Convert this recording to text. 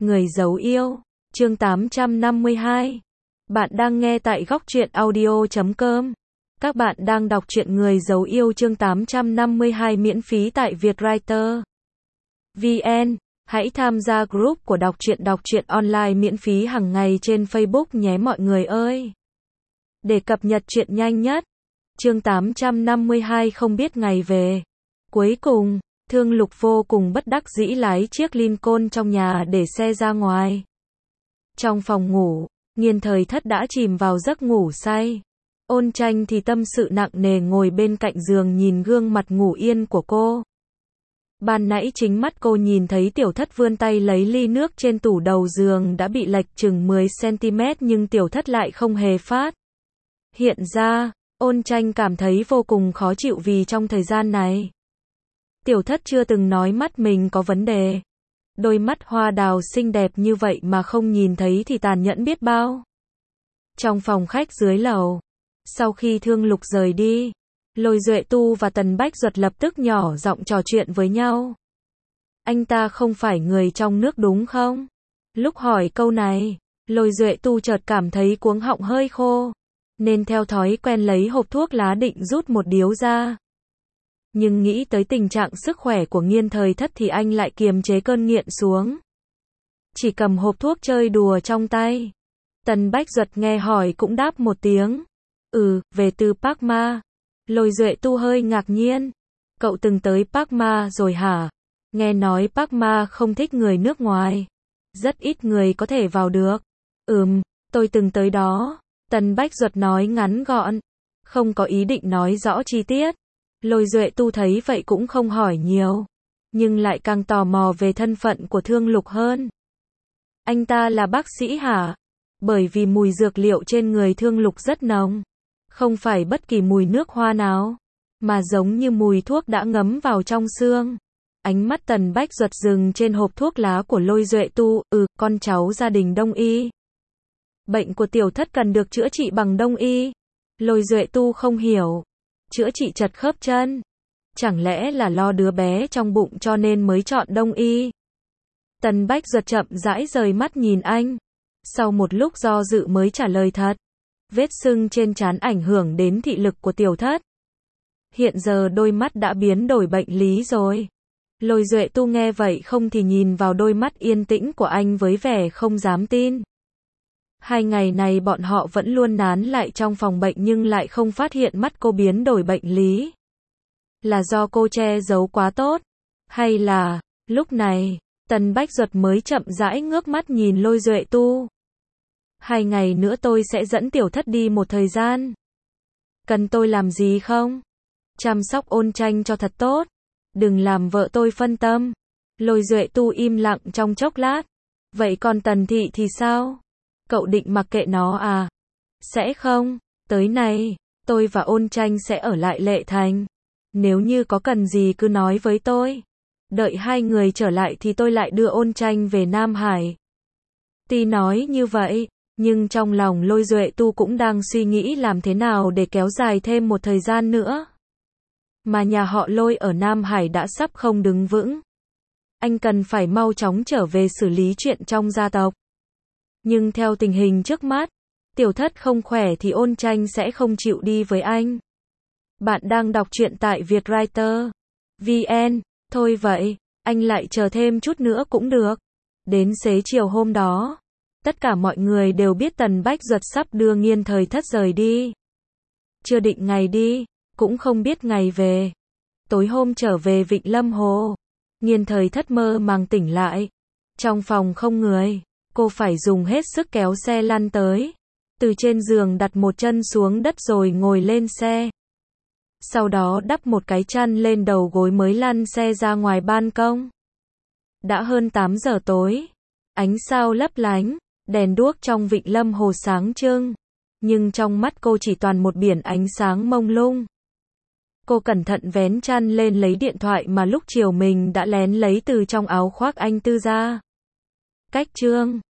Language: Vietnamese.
Người giấu yêu, chương 852. Bạn đang nghe tại góc truyện audio.com. Các bạn đang đọc truyện Người giấu yêu chương 852 miễn phí tại Vietwriter VN. Hãy tham gia group của đọc truyện online miễn phí hàng ngày trên Facebook nhé mọi người ơi. Để cập nhật truyện nhanh nhất. Chương 852 không biết ngày về. Cuối cùng, Thương Lục vô cùng bất đắc dĩ lái chiếc Lincoln trong nhà để xe ra ngoài. Trong phòng ngủ, Nghiên Thời Thất đã chìm vào giấc ngủ say. Ôn Tranh thì tâm sự nặng nề ngồi bên cạnh giường nhìn gương mặt ngủ yên của cô. Ban nãy chính mắt cô nhìn thấy Tiểu Thất vươn tay lấy ly nước trên tủ đầu giường đã bị lệch chừng 10 cm nhưng Tiểu Thất lại không hề phát hiện ra. Ôn Tranh cảm thấy vô cùng khó chịu vì trong thời gian này, Tiểu Thất chưa từng nói mắt mình có vấn đề. Đôi mắt hoa đào xinh đẹp như vậy mà không nhìn thấy thì tàn nhẫn biết bao. Trong phòng khách dưới lầu, sau khi Thương Lục rời đi, Lôi Duệ Tu và Tần Bách Duật lập tức nhỏ giọng trò chuyện với nhau. Anh ta không phải người trong nước đúng không? Lúc hỏi câu này, Lôi Duệ Tu chợt cảm thấy cuống họng hơi khô, nên theo thói quen lấy hộp thuốc lá định rút một điếu ra. Nhưng nghĩ tới tình trạng sức khỏe của Nghiên Thời Thất thì anh lại kiềm chế cơn nghiện xuống. Chỉ cầm hộp thuốc chơi đùa trong tay. Tần Bách Duật nghe hỏi cũng đáp một tiếng. Về từ Park Ma. Lôi Duệ Tu hơi ngạc nhiên. Cậu từng tới Park Ma rồi hả? Nghe nói Park Ma không thích người nước ngoài. Rất ít người có thể vào được. Tôi từng tới đó. Tần Bách Duật nói ngắn gọn. Không có ý định nói rõ chi tiết. Lôi Duệ Tu thấy vậy cũng không hỏi nhiều, nhưng lại càng tò mò về thân phận của Thương Lục hơn. Anh ta là bác sĩ hả? Bởi vì mùi dược liệu trên người Thương Lục rất nồng, không phải bất kỳ mùi nước hoa nào, mà giống như mùi thuốc đã ngấm vào trong xương. Ánh mắt Tần Bách Duật dừng trên hộp thuốc lá của Lôi Duệ Tu. Con cháu gia đình Đông y. Bệnh của Tiểu Thất cần được chữa trị bằng Đông y. Lôi Duệ Tu không hiểu. Chữa trị chật khớp chân. Chẳng lẽ là lo đứa bé trong bụng cho nên mới chọn Đông y? Tần Bách Duật chậm rãi rời mắt nhìn anh. Sau một lúc do dự mới trả lời thật. Vết sưng trên trán ảnh hưởng đến thị lực của Tiểu Thất. Hiện giờ đôi mắt đã biến đổi bệnh lý rồi. Lôi Duệ Tu nghe vậy không thì nhìn vào đôi mắt yên tĩnh của anh với vẻ không dám tin. 2 ngày này bọn họ vẫn luôn nán lại trong phòng bệnh nhưng lại không phát hiện mắt cô biến đổi bệnh lý. Là do cô che giấu quá tốt? Hay là, lúc này, Tần Bách Duật mới chậm rãi ngước mắt nhìn Lôi Duệ Tu. 2 ngày nữa tôi sẽ dẫn Tiểu Thất đi một thời gian. Cần tôi làm gì không? Chăm sóc Ôn Tranh cho thật tốt. Đừng làm vợ tôi phân tâm. Lôi Duệ Tu im lặng trong chốc lát. Vậy còn Tần Thị thì sao? Cậu định mặc kệ nó à? Sẽ không, tới này, tôi và Ôn Tranh sẽ ở lại Lệ Thành. Nếu như có cần gì cứ nói với tôi. Đợi 2 người trở lại thì tôi lại đưa Ôn Tranh về Nam Hải. Tuy nói như vậy, nhưng trong lòng Lôi Duệ Tu cũng đang suy nghĩ làm thế nào để kéo dài thêm một thời gian nữa. Mà nhà họ Lôi ở Nam Hải đã sắp không đứng vững. Anh cần phải mau chóng trở về xử lý chuyện trong gia tộc. Nhưng theo tình hình trước mắt, Tiểu Thất không khỏe thì Ôn Tranh sẽ không chịu đi với anh. Bạn đang đọc truyện tại Vietwriter VN. Thôi vậy, anh lại chờ thêm chút nữa cũng được. Đến xế chiều hôm đó, tất cả mọi người đều biết Tần Bách Duật sắp đưa Nghiên Thời Thất rời đi. Chưa định ngày đi, cũng không biết ngày về. Tối hôm trở về Vịnh Lâm Hồ, Nghiên Thời Thất mơ màng tỉnh lại. Trong phòng không người. Cô phải dùng hết sức kéo xe lăn tới. Từ trên giường đặt một chân xuống đất rồi ngồi lên xe. Sau đó đắp một cái chăn lên đầu gối mới lăn xe ra ngoài ban công. Đã hơn 8 giờ tối. Ánh sao lấp lánh, đèn đuốc trong Vịnh Lâm Hồ sáng trưng. Nhưng trong mắt cô chỉ toàn một biển ánh sáng mông lung. Cô cẩn thận vén chăn lên lấy điện thoại mà lúc chiều mình đã lén lấy từ trong áo khoác anh Tư ra. Cách chương